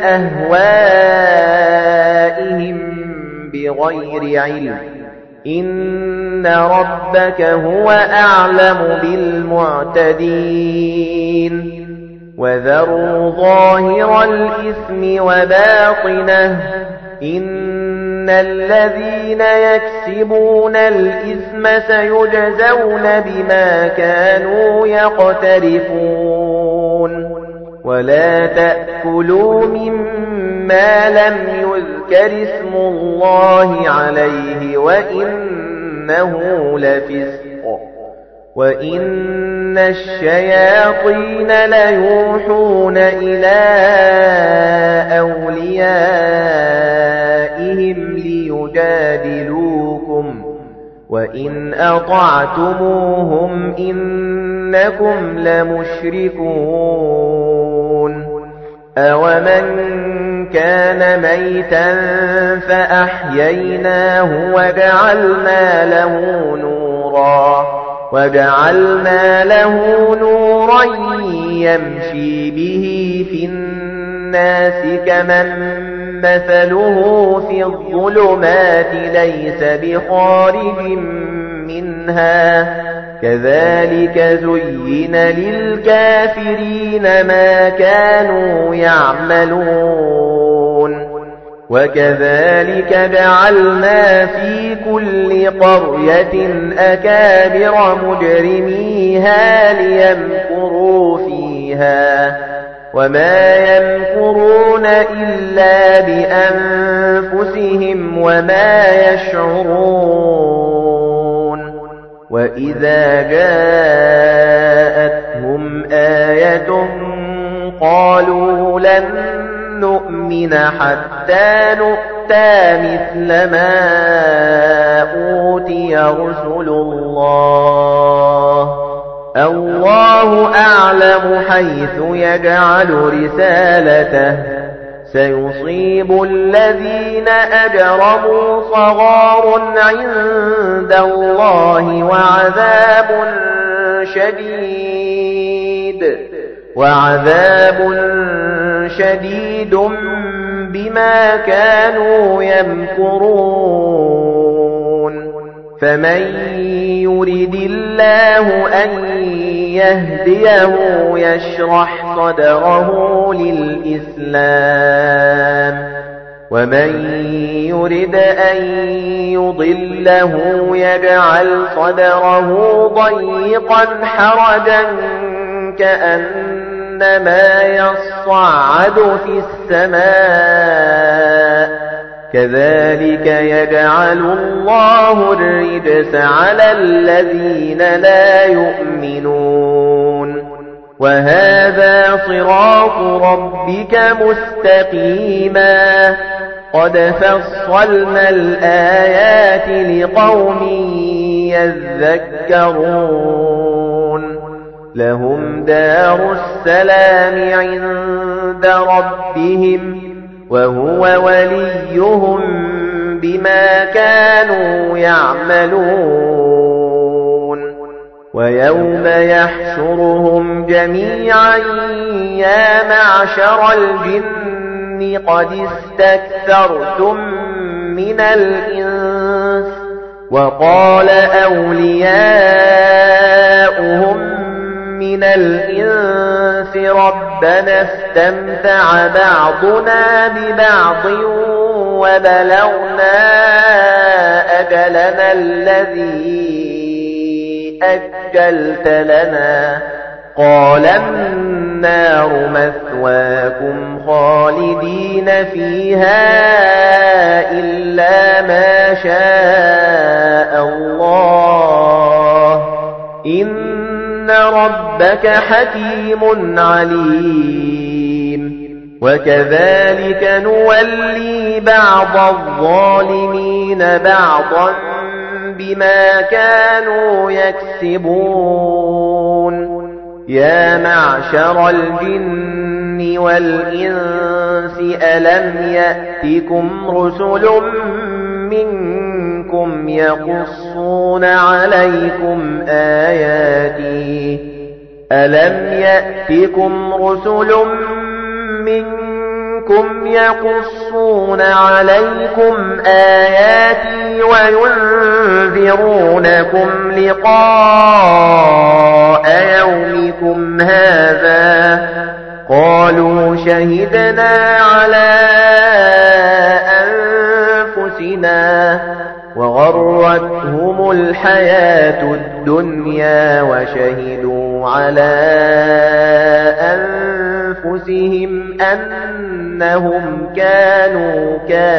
بأهوائهم بغير علم إن ربك هو أعلم بالمعتدين وذروا ظاهر الإثم وباطنه إن الذين يكسبون الإثم سيجزون بما كانوا يقترفون ولا تأكلوا مما لم يذكر اسم الله عليه وإنه لفسق وَإِنَّ الشَّيَاطِينَ لَيُوحُونَ إِلَى أَوْلِيَائِهِمْ لِيُجَادِلُوكُمْ وَإِنْ أَطَعْتُمُوهُمْ إِنَّكُمْ لَمُشْرِكُونَ أَوَمَنْ كَانَ مَيْتًا فَأَحْيَيْنَاهُ وَجَعَلْنَا لَهُ نُورًا وَجَعَلْنَا لَهُ نُورًا يَمْشِي بِهِ فِي النَّاسِ كَمَن مَّثَلُهُ فِي الظُّلُمَاتِ لَيْسَ بِخَارِجٍ مِّنْهَا كَذَلِكَ زُيِّنَ لِلْكَافِرِينَ مَا كَانُوا يَعْمَلُونَ وَكَذَلِكَ جَعَلْنَا فِي كُلِّ قَرْيَةٍ أَكَابِرَ مُجْرِمِيهَا لِيَمْكُرُوا فِيهَا وَمَا يَمْكُرُونَ إِلَّا بِأَنفُسِهِمْ وَمَا يَشْعُرُونَ وَإِذَا جَاءَتْهُمْ آيَةٌ قَالُوا لَن نُؤْمِنَ حَتَّى نُؤْتَى مِثْلَ مَا أُوتِيَ رُسُلُ اللَّهِ اللَّهُ أَعْلَمُ حَيْثُ يَجْعَلُ رِسَالَتَهُ سَيُصِيبُ الَّذِينَ أَجْرَمُوا صَغَارٌ عِندَ اللَّهِ وَعَذَابٌ شَدِيدٌ وَعَذَابٌ شَدِيدٌ بِمَا كَانُوا يَمْكُرُونَ فَمَن يُرِدِ اللَّهُ أَن يَهْدِيَهُ يَشْرَحْ صَدْرَهُ لِلْإِسْلَامِ وَمَن يُرِدْ أَن يُضِلَّهُ يَجْعَلْ صَدْرَهُ ضَيِّقًا حَرَجًا كَأَنَّمَا يَصَّعَّدُ فِي السَّمَاءِ كَذَلِكَ يَجْعَلُ اللَّهُ الرِّجْسَ عَلَى الَّذِينَ لَا يُؤْمِنُونَ وَهَذَا صِرَاطُ رَبِّكَ مُسْتَقِيمًا قَدْ فَصَّلْنَا الْآيَاتِ لِقَوْمٍ يَذَّكَّرُونَ لَهُمْ دَارُ السَّلَامِ عِندَ رَبِّهِمْ وَهُوَ وَلِيُّهُم بِمَا كَانُوا يَعْمَلُونَ ويوم يحشرهم جميعا يا معشر الجن قد استكثرتم من الإنس وقال أولياؤهم من الإنس ربنا استمتع بعضنا ببعض وبلغنا أجلنا الذي أجلت لنا قال النار مثواكم خالدين فيها إلا ما شاء الله إن ربك حكيم عليم وكذلك نولي بعض الظالمين بعضا بما كانوا يكسبون يا معشر الجن والإنس ألم يأتكم رسل منكم يقصون عليكم آياتي ألم يأتكم رسل منكم يقصون عليكم آياتي وينذرونكم لقاء يومكم هذا قالوا شهدنا على أنفسنا وغرتهم الحياة الدنيا وشهدوا على أنفسهم أنهم كانوا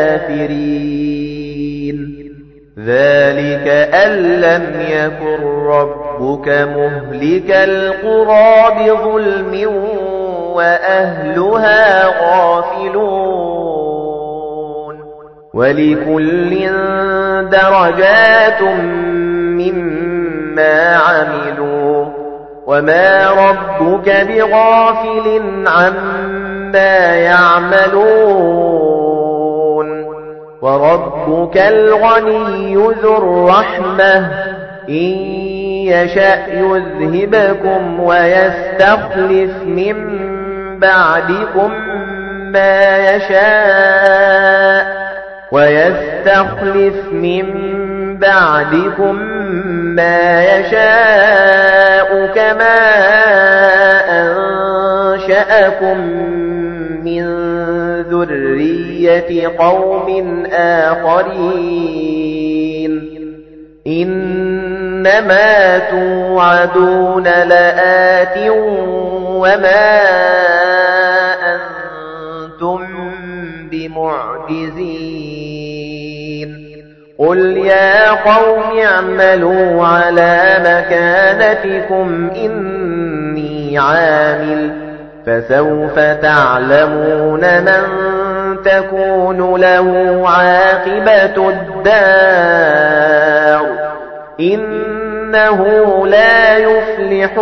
كافرين ذلك أن لم يكن ربك مهلك القرى بظلم وأهلها غافلون ولكل درجات مما عملوا وما ربك بغافل عما يعملون وربك الغني ذو الرحمة إن يشأ يذهبكم ويستخلف من بعدكم ما يشاء ويستخلف من بعدكم ما يشاء كما أنشأكم من ذرية قوم آخرين إنما توعدون لآت وما أنتم بمعجزين قل يا قوم اعملوا على مكانتكم إني عامل فسوف تعلمون من تكون له عاقبة الدار إنه لا يفلح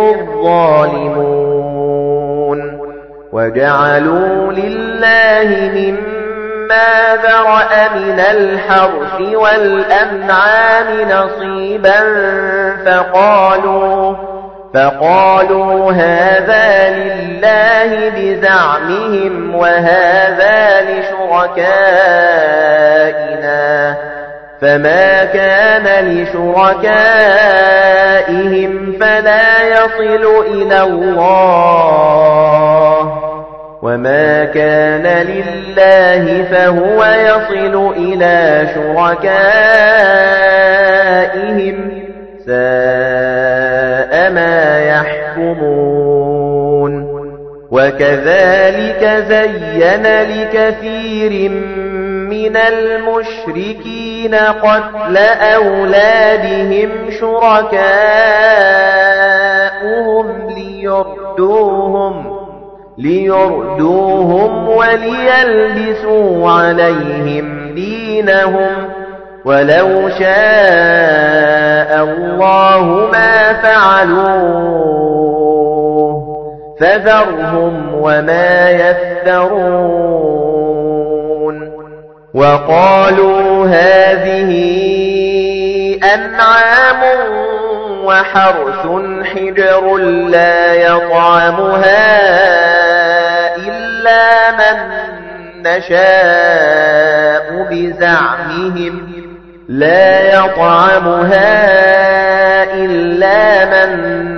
الظالمون وجعلوا لله مما ذرأ من الحرث والأنعام نصيبا فقالوا فقالوا هذا لله بزعمهم وهذا لشركائنا فما كان لشركائهم فلا يصل إلى الله وما كان لله فهو يصل إلى شركائهم ساء ما يحكمون وكذلك زين لكثير من المشركين قتل أولادهم شركاؤهم ليردوهم ليردوهم وليلبسوا عليهم دينهم ولو شاء الله ما فعلوه فذرهم وما يفترون وقالوا هذه أنعام وحرث حجر لا يطعمها إلا من نشاء بزعمهم لا يطعمها إلا من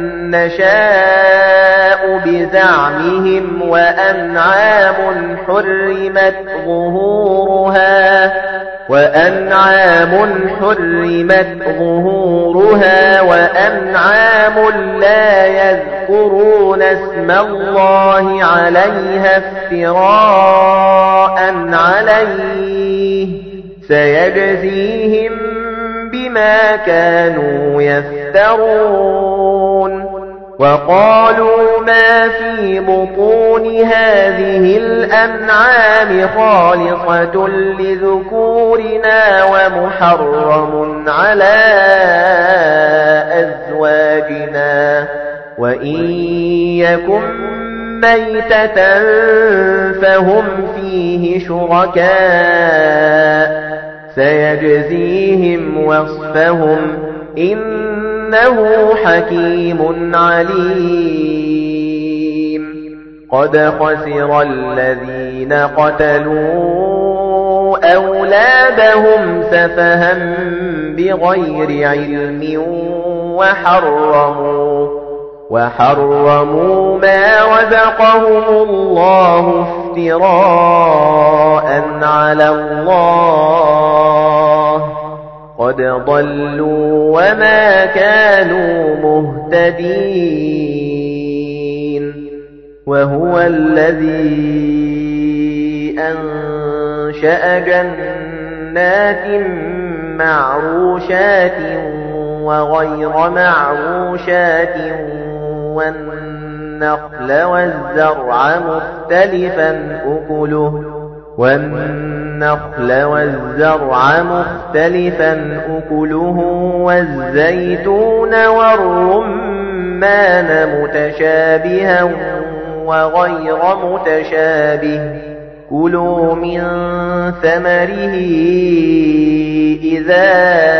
نشاء بزعمهم وأنعام حرمت ظهورها وأنعام حرمت ظهورها وأنعام لا يذكرون اسم الله عليها افتراء عليه سيجزيهم بما كانوا يفترون وقالوا ما في بطون هذه الأنعام خالصة لذكورنا ومحرم على أزواجنا وإن يكن ميتة فهم فيه شركاء سيجزيهم وصفهم إنه حكيم عليم قد خسر الذين قتلوا أولادهم سفها بغير علم وحرموا وحرموا ما رزقهم الله افتراء على الله قد ضلوا وما كانوا مهتدين وهو الذي أنشأ جنات معروشات وغير معروشات والنخل والزرع مختلفا أكله والنخل والزرع مختلفا أكله والزيتون والرمان متشابها وغير متشابه كلوا من ثمره إذا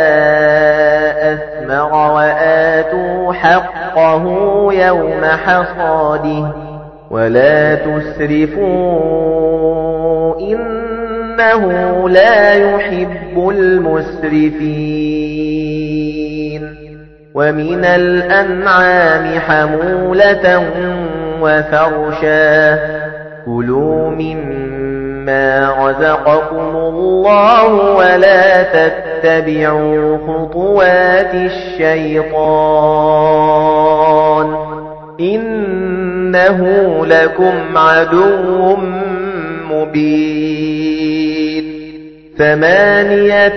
أثمر وآتوا حقه يوم حصاده ولا تسرفوا إنه لا يحب المسرفين ومن الأنعام حمولة وفرشا كلوا مما رزقكم الله ولا تتبعوا خطوات الشيطان إنه لكم عدو مبين ثمانية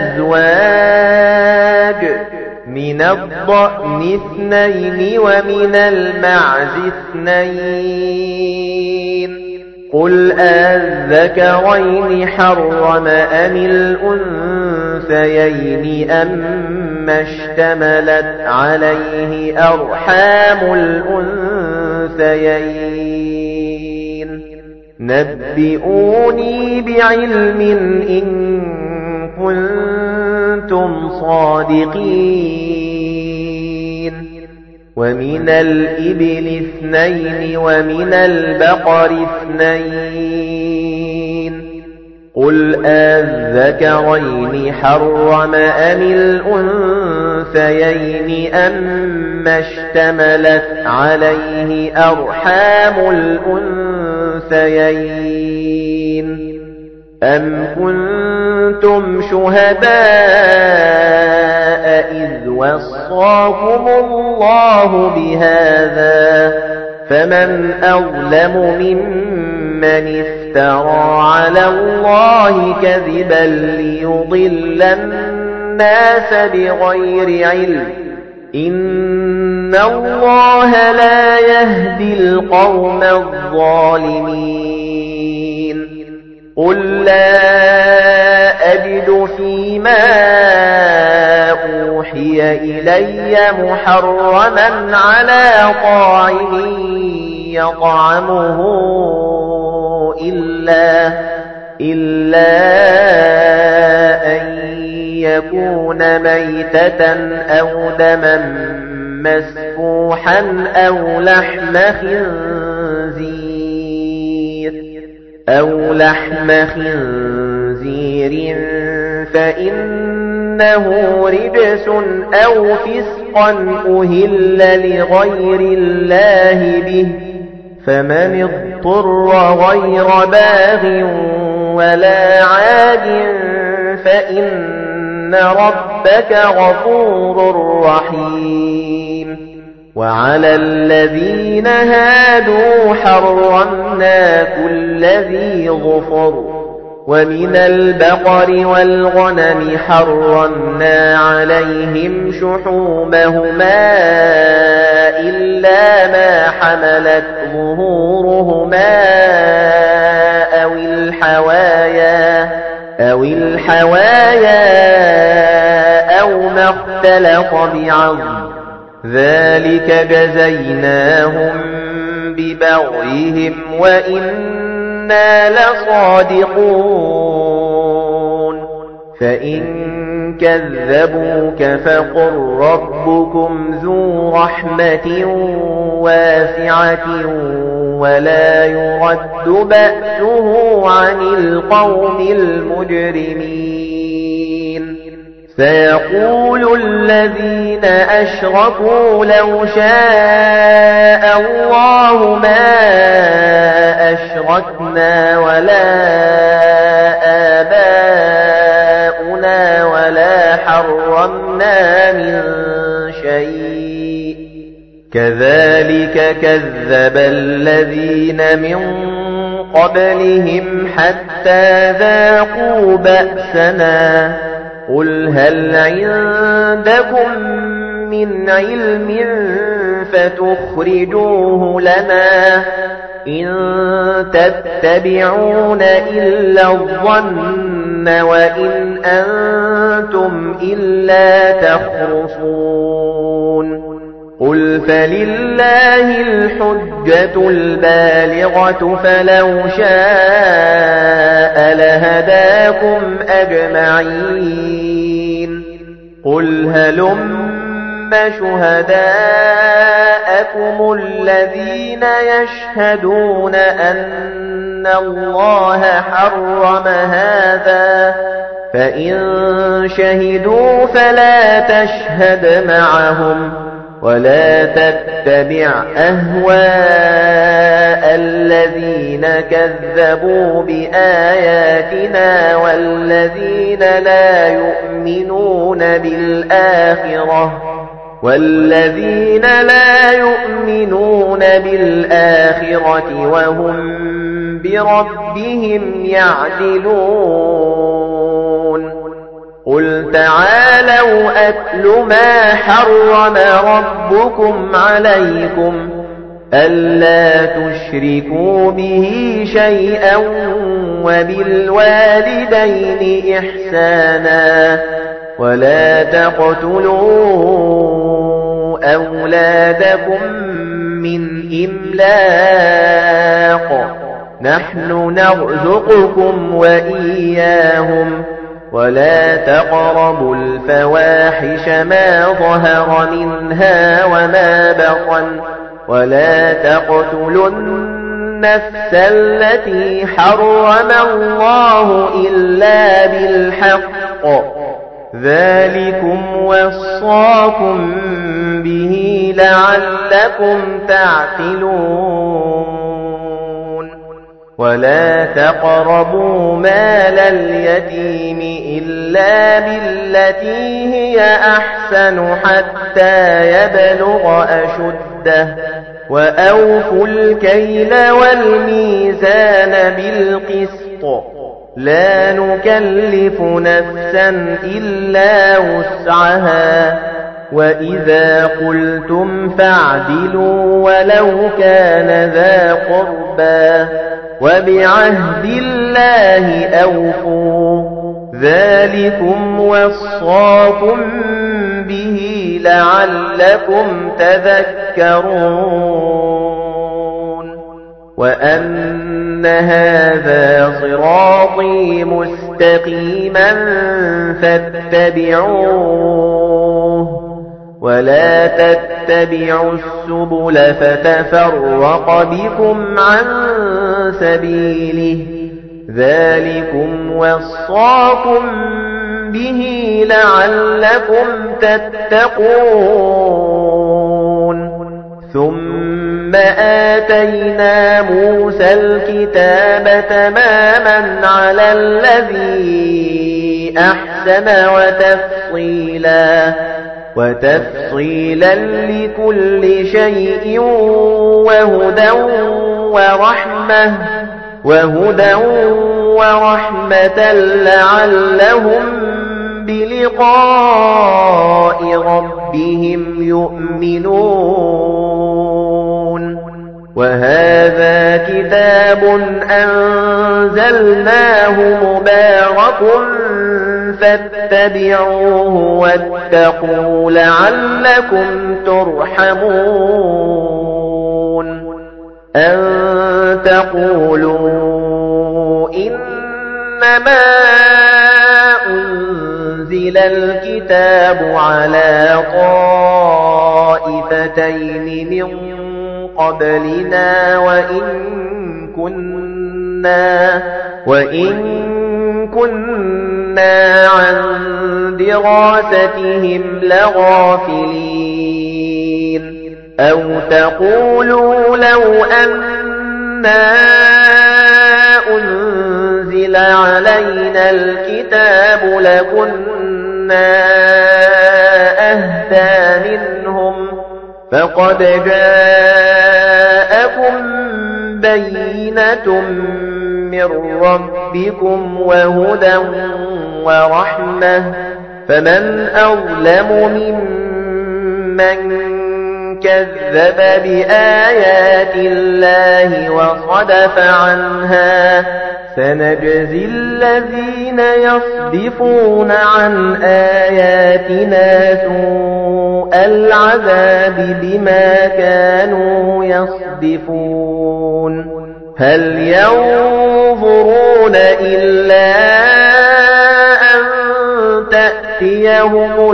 أزواج من الضأن اثنين ومن المعز اثنين قل أذكرين حرم أم الأنثيين أما اشتملت عليه أرحام الأنثيين نبئوني بعلم إن كنتم صادقين ومن الإبل اثنين ومن البقر اثنين قل أذكرين حرم أم الأنثيين أما اشتملت عليه أرحام الأنثيين أم كنتم شهداء إذ وصاكم الله بهذا فمن أظلم ممن افترى على الله كذبا ليضل الناس بغير علم إن الله لا يهدي القوم الظالمين قل لا أجد فيما أوحي إلي محرما على طاعم يطعمه إلا, إلا أن يكون ميتة أو دما مسفوحا أو لحم خنزير أو لحم خنزير فإنه رجس أو فسقا أهل لغير الله به فمن اضطر غير باغ ولا عاد فإن ربك غفور رحيم وعلى الذين هادوا حرمنا كل ذي ظفر ومن البقر والغنم حرمنا عليهم شحومهما إلا ما حملت ظهورهما أو الحوايا أو الحوايا أو ما اختلط بعظم ذلك جزيناهم ببغيهم وإنا لصادقون فإن كذبوك فقل ربكم ذو رحمة واسعة ولا يرد بأسه عن القوم المجرمين سيقول الذين أشركوا لو شاء الله ما أشركنا ولا آباؤنا ولا حرمنا من شيء كذلك كذب الذين من قبلهم حتى ذاقوا بأسنا قل هل عندكم من علم فتخرجوه لنا إن تتبعون إلا الظن وإن أنتم إلا تخرصون قل فلله الحجة البالغة فلو شاء لهداكم أجمعين قل هلم شهداءكم الذين يشهدون أن الله حرم هذا فإن شهدوا فلا تشهد معهم ولا تتبع أهواء الذين كذبوا بآياتنا والذين لا يؤمنون بالآخرة والذين لا يؤمنون بالآخرة وهم بربهم يعدلون قل تعالوا أتل ما حرم ربكم عليكم ألا تشركوا به شيئا وبالوالدين إحسانا ولا تقتلوا أولادكم من إملاق نحن نرزقكم وإياهم ولا تقربوا الفواحش ما ظهر منها وما بطن ولا تقتلوا النفس التي حرم الله إلا بالحق ذلكم وصاكم به لعلكم تعقلون ولا تقربوا مال اليتيم إلا بالتي هي أحسن حتى يبلغ أشده وأوفوا الكيل والميزان بالقسط لا نكلف نفسا إلا وسعها وإذا قلتم فاعدلوا ولو كان ذا قربى وبعهد الله أوفوا ذلكم وصاكم به لعلكم تذكرون وأن هذا صراطي مستقيما فاتبعوه ولا تتبعوا السبل فتفرق بكم عن سبيله ذلكم وصاكم به لعلكم تتقون ثم آتينا موسى الكتاب تماما على الذي أحسن وتفصيلا وتفصيلا لكل شيء وهدى ورحمة وهدى ورحمة لعلهم بلقاء ربهم يؤمنون وهذا كتاب أنزلناه مبارك فاتبعوه واتقوا لعلكم ترحمون أن تقولوا إنما أنزل الكتاب على طائفتين من قبلنا وإن كنا وإن كنا عن دراستهم لغافلين أو تقولوا لو أنا أنزل علينا الكتاب لكنا أهدى منهم فقد جاءكم بينة من ربكم وهدى ورحمة فمن أظلم ممن كذب بآيات الله وصدف عنها سنجزي الذين يصدفون عن آياتنا سوء العذاب بما كانوا يصدفون هل ينظرون إلا أن تأتيهم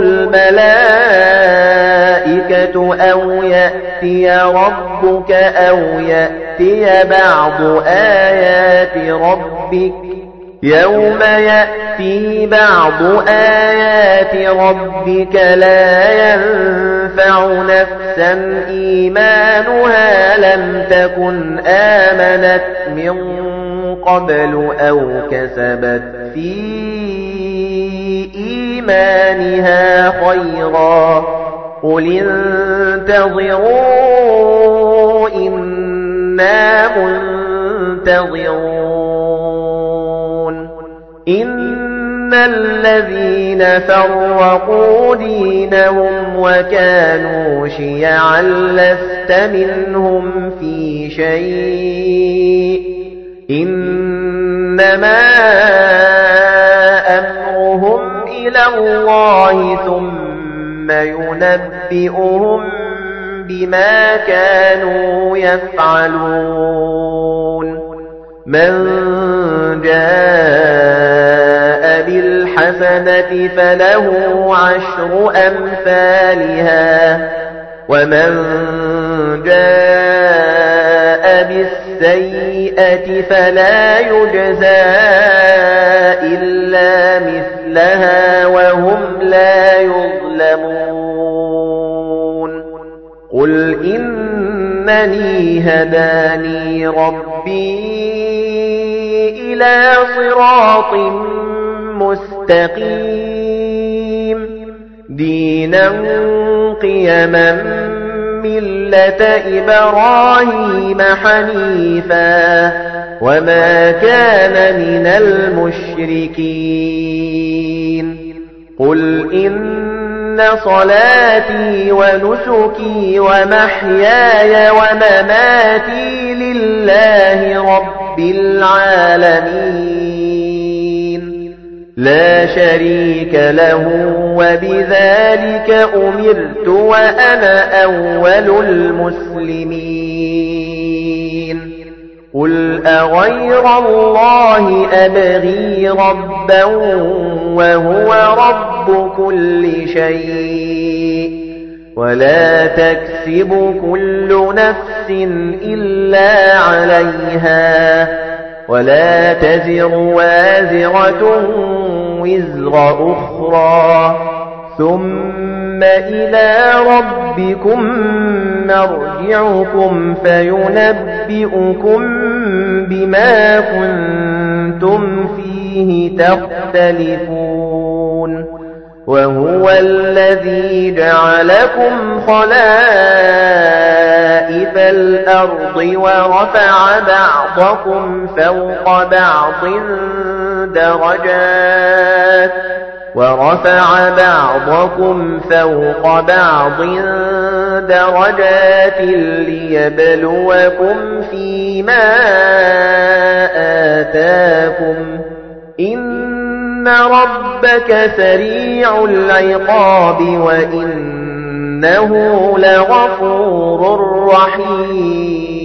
الملائكة أو يأتي ربك أو يأتي بعض آيات ربك يوم يأتي بعض آيات ربك لا ينفع نفسا إيمانها لم تكن آمنت من قبل أو كسبت في إيمانها خيرا قل انتظروا إنا منتظرون إن الذين فرقوا دينهم وكانوا شيعا لست منهم في شيء إنما أمرهم إلى الله ثم ينبئهم بما كانوا يفعلون من جاء بالحسنة فله عشر أمثالها ومن جاء بالسيئة فلا يجزى إلا مثلها وهم لا يظلمون قل إنني هداني ربي إلى صراط مستقيم دينا قيما ملة إبراهيم حنيفا وما كان من المشركين قل إن صلاتي ونسكي ومحياي ومماتي لله رب العالمين لا شريك له وبذلك أمرت وأنا أول المسلمين قُلْ أَغَيْرَ اللَّهِ أَبْغِي رَبًّا وَهُوَ رَبُّ كُلِّ شَيْءٍ وَلَا تَكْسِبُ كُلُّ نَفْسٍ إِلَّا عَلَيْهَا وَلَا تَزِرُ وَازِرَةٌ وِزْرَ أُخْرَى ثُمَّ إِلَى رَبِّكُمْ مَرْجِعُكُمْ فَيُنَبِّئُكُم بِمَا كُنتُمْ فِيهِ تَخْتَلِفُونَ وَهُوَ الَّذِي جَعَلَكُمْ خَلَائِفَ الْأَرْضِ وَرَفَعَ بَعْضَكُمْ فَوْقَ بَعْضٍ دَرَجَاتٍ وَرَفَعَ بَعْضَكُمْ فَوْقَ بَعْضٍ دَرَجَاتٍ لِيَبْلُوَكُمْ فِيمَا آتَاكُمْ إِنَّ رَبَّكَ سَرِيعُ الْعِقَابِ وَإِنَّهُ لَغَفُورٌ رَّحِيمٌ